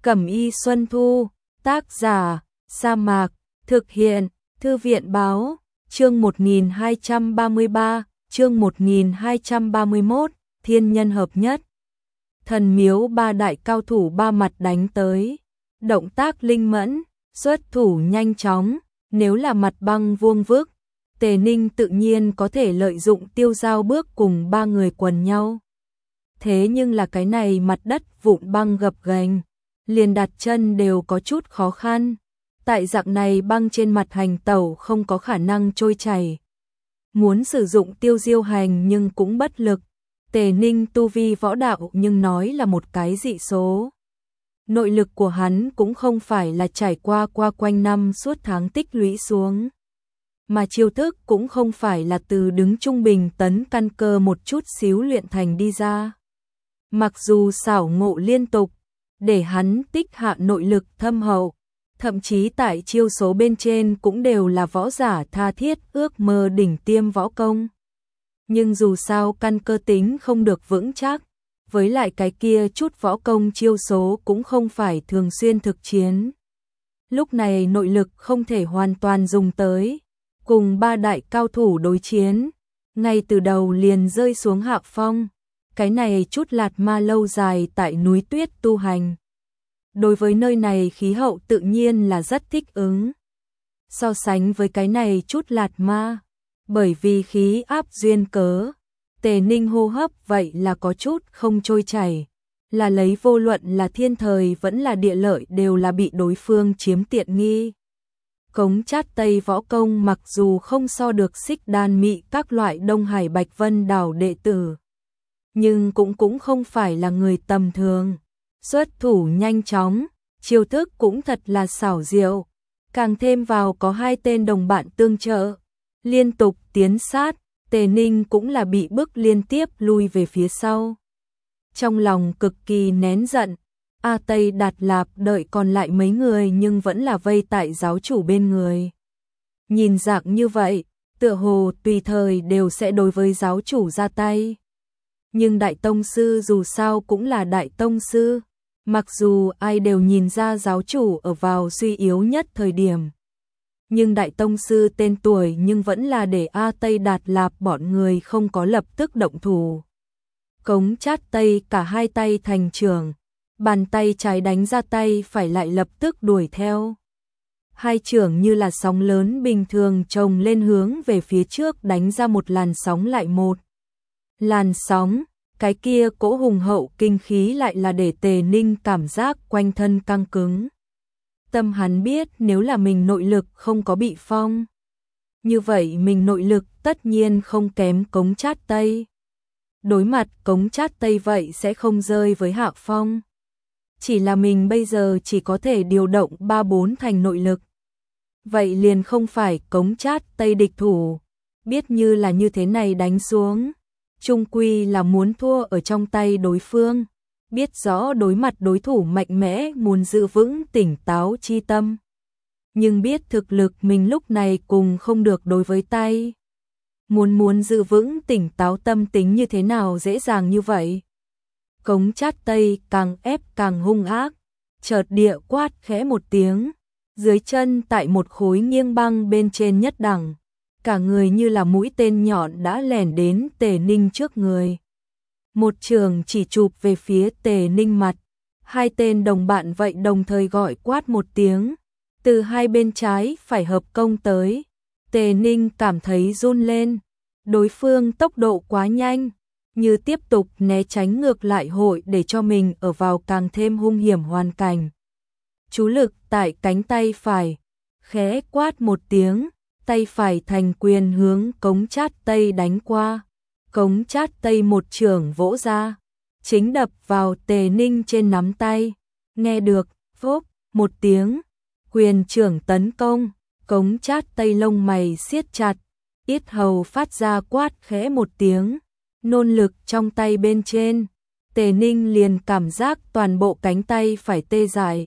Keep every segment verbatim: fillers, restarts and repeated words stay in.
Cẩm y Xuân Thu, tác giả, Sa Mạc, thực hiện, Thư viện báo, chương một nghìn hai trăm ba mươi ba, chương một nghìn hai trăm ba mươi mốt, thiên nhân hợp nhất. Thần miếu ba đại cao thủ ba mặt đánh tới, động tác linh mẫn, xuất thủ nhanh chóng, nếu là mặt băng vuông vức, Tề Ninh tự nhiên có thể lợi dụng tiêu giao bước cùng ba người quần nhau. Thế nhưng là cái này mặt đất vụn băng gập ghềnh, liền đặt chân đều có chút khó khăn. Tại dạng này băng trên mặt hành tẩu không có khả năng trôi chảy. Muốn sử dụng tiêu diêu hành nhưng cũng bất lực. Tề Ninh tu vi võ đạo nhưng nói là một cái dị số. Nội lực của hắn cũng không phải là trải qua qua quanh năm suốt tháng tích lũy xuống. Mà chiêu thức cũng không phải là từ đứng trung bình tấn căn cơ một chút xíu luyện thành đi ra. Mặc dù xảo ngộ liên tục, để hắn tích hạ nội lực thâm hậu, thậm chí tại chiêu số bên trên cũng đều là võ giả tha thiết ước mơ đỉnh tiêm võ công. Nhưng dù sao căn cơ tính không được vững chắc, với lại cái kia chút võ công chiêu số cũng không phải thường xuyên thực chiến. Lúc này nội lực không thể hoàn toàn dùng tới, cùng ba đại cao thủ đối chiến, ngay từ đầu liền rơi xuống hạ phong. Cái này chút lạt ma lâu dài tại núi tuyết tu hành. Đối với nơi này khí hậu tự nhiên là rất thích ứng. So sánh với cái này chút lạt ma, bởi vì khí áp duyên cớ, Tề Ninh hô hấp vậy là có chút không trôi chảy, là lấy vô luận là thiên thời vẫn là địa lợi đều là bị đối phương chiếm tiện nghi. Cống Chát Tây võ công mặc dù không so được Xích Đan Mị các loại Đông Hải Bạch Vân đảo đệ tử, nhưng cũng cũng không phải là người tầm thường. Xuất thủ nhanh chóng, chiêu thức cũng thật là xảo diệu, càng thêm vào có hai tên đồng bạn tương trợ, liên tục tiến sát, Tề Ninh cũng là bị bức liên tiếp lui về phía sau. Trong lòng cực kỳ nén giận, A Tây Đạt Lạp đợi còn lại mấy người nhưng vẫn là vây tại giáo chủ bên người. Nhìn dạng như vậy, tựa hồ tùy thời đều sẽ đối với giáo chủ ra tay. Nhưng đại tông sư dù sao cũng là đại tông sư, mặc dù ai đều nhìn ra giáo chủ ở vào suy yếu nhất thời điểm. Nhưng đại tông sư tên tuổi nhưng vẫn là để A Tây Đạt Lạp bọn người không có lập tức động thủ. Cống Chát Tây cả hai tay thành trưởng, bàn tay trái đánh ra tay phải lại lập tức đuổi theo. Hai trưởng như là sóng lớn bình thường chồng lên hướng về phía trước đánh ra một làn sóng lại một. Làn sóng, cái kia cỗ hùng hậu kinh khí lại là để Tề Ninh cảm giác quanh thân căng cứng. Tâm hắn biết nếu là mình nội lực không có bị phong, như vậy mình nội lực tất nhiên không kém Cống Chát Tây. Đối mặt Cống Chát Tây vậy sẽ không rơi với hạ phong. Chỉ là mình bây giờ chỉ có thể điều động ba bốn thành nội lực. Vậy liền không phải Cống Chát Tây địch thủ. Biết như là như thế này đánh xuống, chung quy là muốn thua ở trong tay đối phương. Biết rõ đối mặt đối thủ mạnh mẽ muốn giữ vững tỉnh táo chi tâm. Nhưng biết thực lực mình lúc này cùng không được đối với tay. Muốn muốn giữ vững tỉnh táo tâm tính như thế nào dễ dàng như vậy. Cống Chát Tây càng ép càng hung ác, chợt địa quát khẽ một tiếng, dưới chân tại một khối nghiêng băng bên trên nhất đẳng, cả người như là mũi tên nhọn đã lẻn đến Tề Ninh trước người. Một trường chỉ chụp về phía Tề Ninh mặt, hai tên đồng bạn vậy đồng thời gọi quát một tiếng, từ hai bên trái phải hợp công tới. Tề Ninh cảm thấy run lên, đối phương tốc độ quá nhanh, như tiếp tục né tránh ngược lại hội để cho mình ở vào càng thêm hung hiểm hoàn cảnh. Chú lực tại cánh tay phải, khẽ quát một tiếng, tay phải thành quyền hướng Cống Chát Tây đánh qua. Cống Chát Tây một chưởng vỗ ra, chính đập vào Tề Ninh trên nắm tay. Nghe được, phốp, một tiếng, quyền chưởng tấn công, Cống Chát Tây lông mày siết chặt, yết hầu phát ra quát khẽ một tiếng, nôn lực trong tay bên trên. Tề Ninh liền cảm giác toàn bộ cánh tay phải tê dại.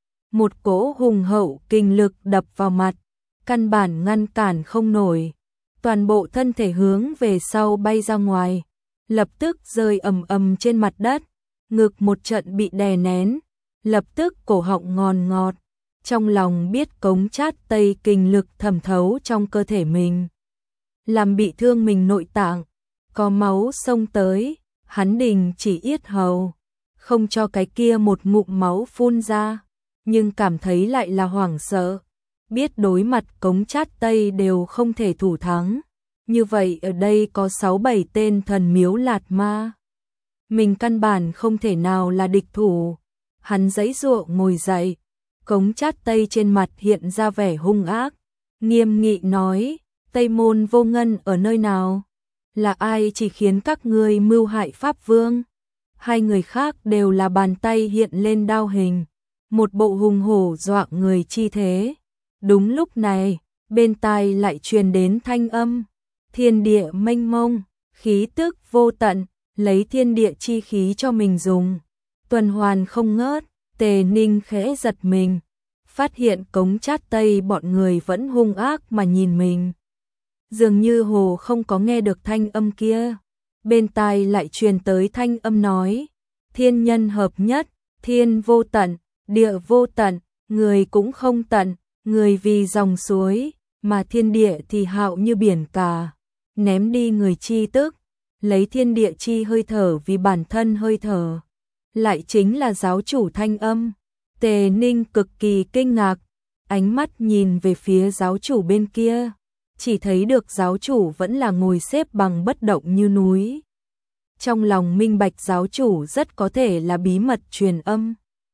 Một cỗ hùng hậu kinh lực đập vào mặt, căn bản ngăn cản không nổi. Toàn bộ thân thể hướng về sau bay ra ngoài, lập tức rơi ầm ầm trên mặt đất, ngực một trận bị đè nén, lập tức cổ họng ngòn ngọt, trong lòng biết Cống Chát Tây kinh lực thẩm thấu trong cơ thể mình, làm bị thương mình nội tạng, có máu xông tới, hắn đình chỉ yết hầu, không cho cái kia một ngụm máu phun ra, nhưng cảm thấy lại là hoảng sợ, biết đối mặt Cống Chát Tây đều không thể thủ thắng, như vậy ở đây có sáu bảy tên thần miếu lạt ma, mình căn bản không thể nào là địch thủ. Hắn giãy giụa ngồi dậy, Cống Chát Tây trên mặt hiện ra vẻ hung ác, nghiêm nghị nói, Tây Môn Vô Ngân ở nơi nào? Là ai chỉ khiến các ngươi mưu hại Pháp Vương? Hai người khác đều là bàn tay hiện lên đao hình, một bộ hùng hổ dọa người chi thế. Đúng lúc này, bên tai lại truyền đến thanh âm, thiên địa mênh mông, khí tức vô tận, lấy thiên địa chi khí cho mình dùng. Tuần hoàn không ngớt, Tề Ninh khẽ giật mình, phát hiện Cống Chát Tây bọn người vẫn hung ác mà nhìn mình. Dường như hồ không có nghe được thanh âm kia, bên tai lại truyền tới thanh âm nói, thiên nhân hợp nhất, thiên vô tận, địa vô tận, người cũng không tận, người vì dòng suối, mà thiên địa thì hạo như biển cả, ném đi người chi tức, lấy thiên địa chi hơi thở vì bản thân hơi thở. Lại chính là giáo chủ thanh âm. Tề Ninh cực kỳ kinh ngạc, ánh mắt nhìn về phía giáo chủ bên kia, chỉ thấy được giáo chủ vẫn là ngồi xếp bằng bất động như núi. Trong lòng minh bạch giáo chủ rất có thể là bí mật truyền âm.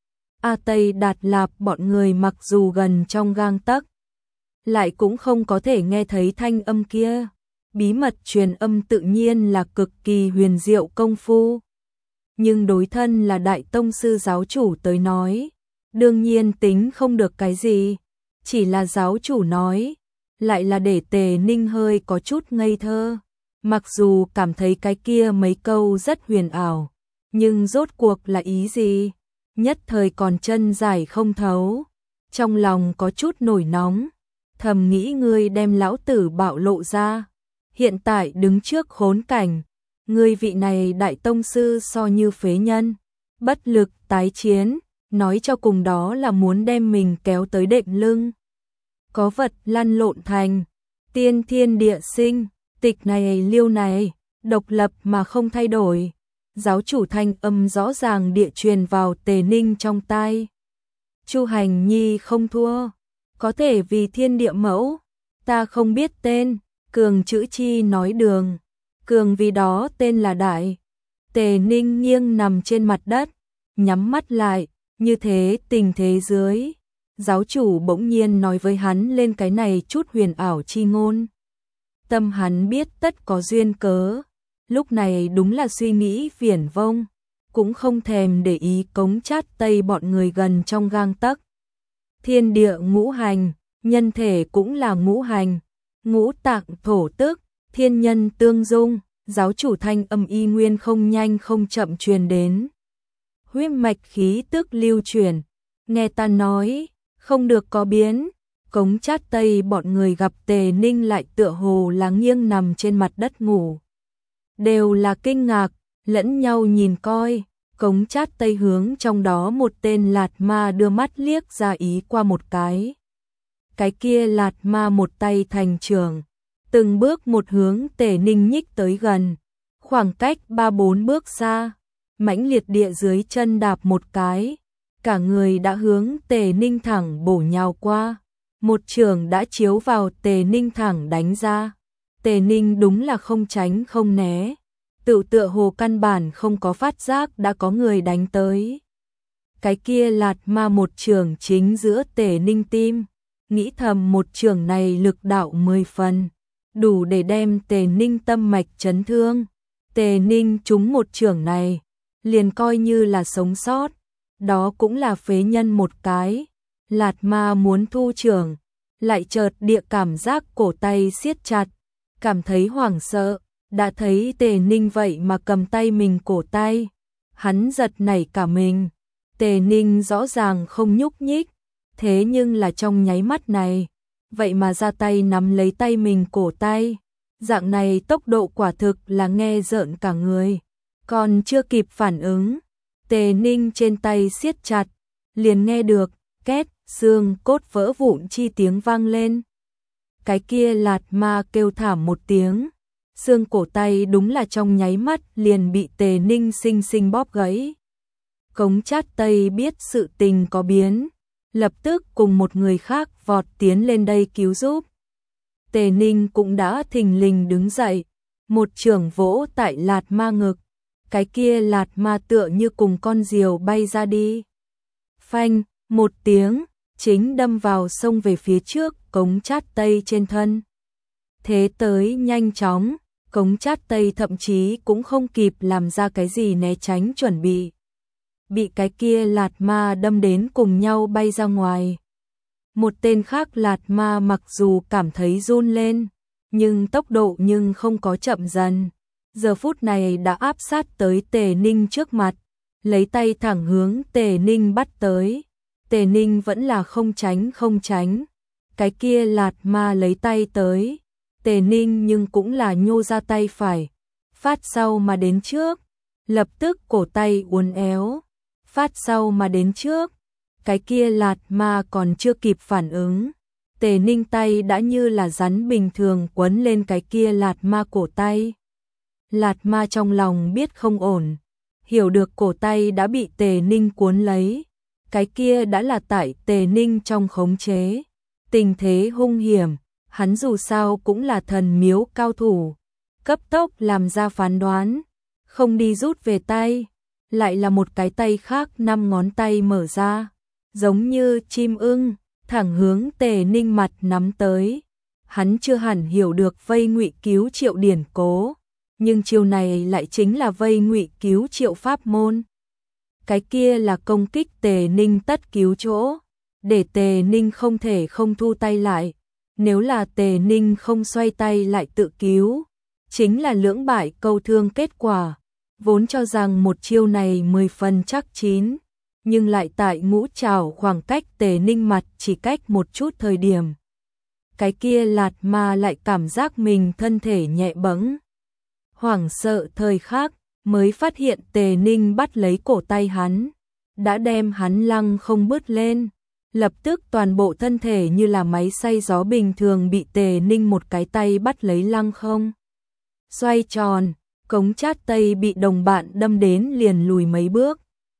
A Tây Đạt Lạp bọn người mặc dù gần trong gang tấc, lại cũng không có thể nghe thấy thanh âm kia. Bí mật truyền âm tự nhiên là cực kỳ huyền diệu công phu. Nhưng đối thân là đại tông sư giáo chủ tới nói, đương nhiên tính không được cái gì, chỉ là giáo chủ nói, lại là để Tề Ninh hơi có chút ngây thơ, mặc dù cảm thấy cái kia mấy câu rất huyền ảo, nhưng rốt cuộc là ý gì, nhất thời còn chân dài không thấu, trong lòng có chút nổi nóng, thầm nghĩ ngươi đem lão tử bạo lộ ra, hiện tại đứng trước khốn cảnh. Người vị này đại tông sư so như phế nhân, bất lực tái chiến, nói cho cùng đó là muốn đem mình kéo tới đệm lưng. Có vật lăn lộn thành, tiên thiên địa sinh, tịch này liêu này, độc lập mà không thay đổi. Giáo chủ thanh âm rõ ràng địa truyền vào Tề Ninh trong tai. Chu Hành Nhi không thua, có thể vì thiên địa mẫu, ta không biết tên, cường chữ chi nói đường. Cường vì đó tên là Đại. Tề Ninh nghiêng nằm trên mặt đất, nhắm mắt lại, như thế tình thế dưới. Giáo chủ bỗng nhiên nói với hắn lên cái này chút huyền ảo chi ngôn. Tâm hắn biết tất có duyên cớ, lúc này đúng là suy nghĩ viển vông, cũng không thèm để ý Cống Chát Tây bọn người gần trong gang tấc. Thiên địa ngũ hành, nhân thể cũng là ngũ hành, ngũ tạng thổ tức. Thiên nhân tương dung, giáo chủ thanh âm y nguyên không nhanh không chậm truyền đến. Huyết mạch khí tức lưu truyền, nghe ta nói, không được có biến. Cống Chát Tây bọn người gặp Tề Ninh lại tựa hồ là nghiêng nằm trên mặt đất ngủ. Đều là kinh ngạc, lẫn nhau nhìn coi, Cống Chát Tây hướng trong đó một tên lạt ma đưa mắt liếc ra ý qua một cái. Cái kia lạt ma một tay thành trường. Từng bước một hướng Tề Ninh nhích tới gần, khoảng cách ba bốn bước xa, mãnh liệt địa dưới chân đạp một cái, cả người đã hướng Tề Ninh thẳng bổ nhào qua, một trường đã chiếu vào Tề Ninh thẳng đánh ra. Tề Ninh đúng là không tránh không né, tự tựa hồ căn bản không có phát giác đã có người đánh tới. Cái kia lạt ma một trường chính giữa Tề Ninh tim, nghĩ thầm một trường này lực đạo mười phần. Đủ để đem Tề Ninh tâm mạch chấn thương. Tề Ninh trúng một chưởng này, liền coi như là sống sót, đó cũng là phế nhân một cái. Lạt ma muốn thu chưởng, lại chợt địa cảm giác cổ tay siết chặt, cảm thấy hoảng sợ, đã thấy Tề Ninh vậy mà cầm tay mình cổ tay, hắn giật nảy cả mình. Tề Ninh rõ ràng không nhúc nhích, thế nhưng là trong nháy mắt này, vậy mà ra tay nắm lấy tay mình cổ tay, dạng này tốc độ quả thực là nghe rợn cả người. Còn chưa kịp phản ứng, Tề Ninh trên tay siết chặt, liền nghe được, két, xương cốt vỡ vụn chi tiếng vang lên. Cái kia lạt ma kêu thảm một tiếng, xương cổ tay đúng là trong nháy mắt liền bị Tề Ninh xinh xinh bóp gãy. Cống Chát Tây biết sự tình có biến, lập tức cùng một người khác vọt tiến lên đây cứu giúp. Tề Ninh cũng đã thình lình đứng dậy, một chưởng vỗ tại lạt ma ngực, cái kia lạt ma tựa như cùng con diều bay ra đi. Phanh, một tiếng, chính đâm vào sông về phía trước Cống Chát Tây trên thân. Thế tới nhanh chóng, Cống Chát Tây thậm chí cũng không kịp làm ra cái gì né tránh chuẩn bị. Bị cái kia lạt ma đâm đến cùng nhau bay ra ngoài. Một tên khác lạt ma mặc dù cảm thấy run lên, nhưng tốc độ nhưng không có chậm dần. Giờ phút này đã áp sát tới Tề Ninh trước mặt, lấy tay thẳng hướng Tề Ninh bắt tới. Tề Ninh vẫn là không tránh không tránh. Cái kia lạt ma lấy tay tới, Tề Ninh nhưng cũng là nhô ra tay phải, phát sau mà đến trước, lập tức cổ tay uốn éo, phát sau mà đến trước. Cái kia lạt ma còn chưa kịp phản ứng, Tề Ninh tay đã như là rắn bình thường quấn lên cái kia lạt ma cổ tay. Lạt ma trong lòng biết không ổn, hiểu được cổ tay đã bị Tề Ninh cuốn lấy, cái kia đã là tại Tề Ninh trong khống chế. Tình thế hung hiểm, hắn dù sao cũng là thần miếu cao thủ, cấp tốc làm ra phán đoán, không đi rút về tay, lại là một cái tay khác năm ngón tay mở ra, giống như chim ưng, thẳng hướng Tề Ninh mặt nắm tới. Hắn chưa hẳn hiểu được vây ngụy cứu triệu điển cố, nhưng chiêu này lại chính là vây ngụy cứu triệu pháp môn. Cái kia là công kích Tề Ninh tất cứu chỗ, để Tề Ninh không thể không thu tay lại. Nếu là Tề Ninh không xoay tay lại tự cứu, chính là lưỡng bại câu thương kết quả. Vốn cho rằng một chiêu này mười phần chắc chín, nhưng lại tại ngũ trảo khoảng cách Tề Ninh mặt chỉ cách một chút thời điểm. Cái kia lạt ma lại cảm giác mình thân thể nhẹ bẫng. Hoảng sợ thời khắc mới phát hiện Tề Ninh bắt lấy cổ tay hắn, đã đem hắn lăng không bứt lên. Lập tức toàn bộ thân thể như là máy xay gió bình thường bị Tề Ninh một cái tay bắt lấy lăng không. Xoay tròn, Cống Chát Tây bị đồng bạn đâm đến liền lùi mấy bước.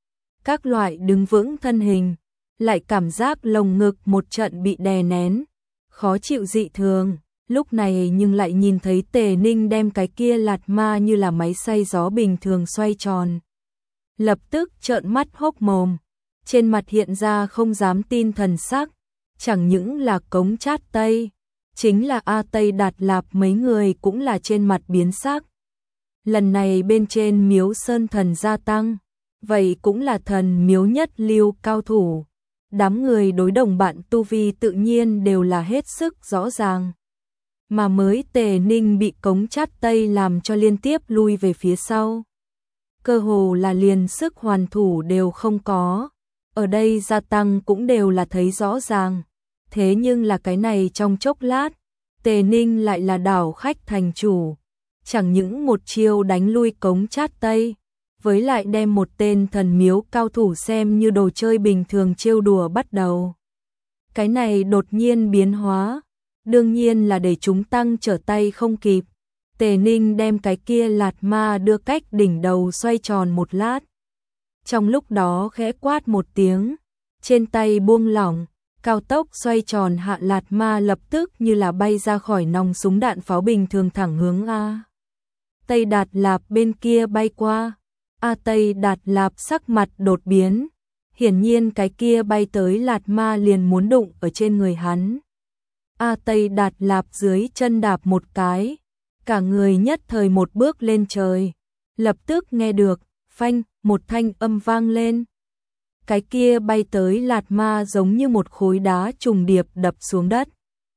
Các loại đứng vững thân hình, lại cảm giác lồng ngực một trận bị đè nén, khó chịu dị thường. Lúc này nhưng lại nhìn thấy Tề Ninh đem cái kia lạt ma như là máy xay gió bình thường xoay tròn. Lập tức trợn mắt hốc mồm, trên mặt hiện ra không dám tin thần sắc, chẳng những là Cống Chát Tây, chính là A Tây Đạt Lạp mấy người cũng là trên mặt biến sắc. Lần này bên trên miếu sơn thần gia tăng, vậy cũng là thần miếu nhất lưu cao thủ. Đám người đối đồng bạn tu vi tự nhiên đều là hết sức rõ ràng. Mà mới Tề Ninh bị Cống Chát Tây làm cho liên tiếp lui về phía sau. Cơ hồ là liền sức hoàn thủ đều không có. Ở đây gia tăng cũng đều là thấy rõ ràng. Thế nhưng là cái này trong chốc lát, Tề Ninh lại là đảo khách thành chủ. Chẳng những một chiêu đánh lui Cống Chát Tây, với lại đem một tên thần miếu cao thủ xem như đồ chơi bình thường trêu đùa bắt đầu. Cái này đột nhiên biến hóa, đương nhiên là để chúng tăng trở tay không kịp. Tề Ninh đem cái kia lạt ma đưa cách đỉnh đầu xoay tròn một lát. Trong lúc đó khẽ quát một tiếng, trên tay buông lỏng, cao tốc xoay tròn hạ lạt ma lập tức như là bay ra khỏi nòng súng đạn pháo bình thường thẳng hướng A Tây Đạt Lạp bên kia bay qua. A Tây Đạt Lạp sắc mặt đột biến, hiển nhiên cái kia bay tới lạt ma liền muốn đụng ở trên người hắn. A Tây Đạt Lạp dưới chân đạp một cái, cả người nhất thời một bước lên trời, lập tức nghe được, phanh, một thanh âm vang lên. Cái kia bay tới lạt ma giống như một khối đá trùng điệp đập xuống đất.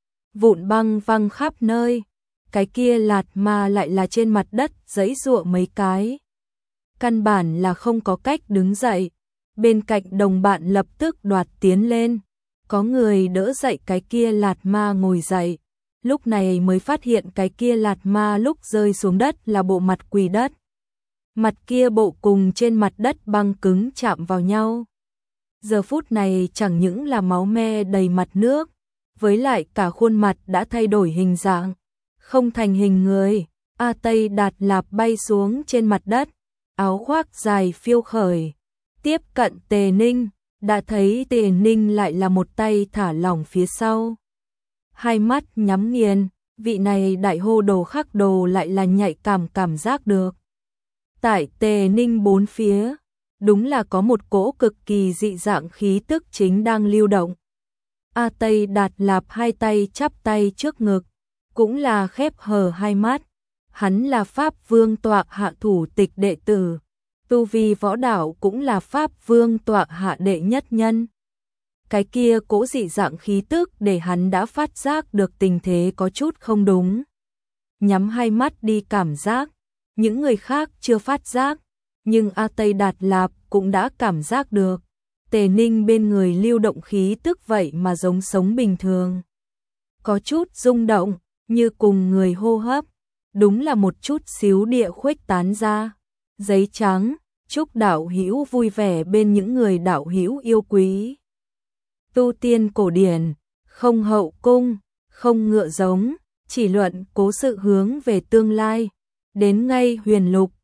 Vụn băng văng khắp nơi, cái kia lạt ma lại là trên mặt đất giãy giụa mấy cái. Căn bản là không có cách đứng dậy, bên cạnh đồng bạn lập tức đoạt tiến lên. Có người đỡ dậy cái kia lạt ma ngồi dậy, lúc này mới phát hiện cái kia lạt ma lúc rơi xuống đất là bộ mặt quỳ đất. Mặt kia bộ cùng trên mặt đất băng cứng chạm vào nhau. giờ phút này chẳng những là máu me đầy mặt nước, với lại cả khuôn mặt đã thay đổi hình dạng, không thành hình người. A Tây Đạt Lạp bay xuống trên mặt đất, áo khoác dài phiêu khởi, tiếp cận Tề Ninh, đã thấy Tề Ninh lại là một tay thả lỏng phía sau. Hai mắt nhắm nghiền, vị này đại hô đồ khắc đồ lại là nhạy cảm cảm giác được. Tại Tề Ninh bốn phía, đúng là có một cỗ cực kỳ dị dạng khí tức chính đang lưu động. A Tây Đạt Lạp hai tay chắp tay trước ngực, cũng là khép hờ hai mắt. Hắn là Pháp Vương tọa hạ thủ tịch đệ tử, tu vi võ đạo cũng là Pháp Vương tọa hạ đệ nhất nhân. Cái kia cỗ dị dạng khí tức để hắn đã phát giác được tình thế có chút không đúng. Nhắm hai mắt đi cảm giác, những người khác chưa phát giác, nhưng A Tây Đạt Lạp cũng đã cảm giác được. Tề Ninh bên người lưu động khí tức vậy mà giống sống bình thường. Có chút rung động, như cùng người hô hấp, đúng là một chút xíu địa khuếch tán ra. Giấy trắng, chúc đạo hữu vui vẻ bên những người đạo hữu yêu quý. Tu tiên cổ điển, không hậu cung, không ngựa giống, chỉ luận cố sự hướng về tương lai. Đến ngay huyền lục,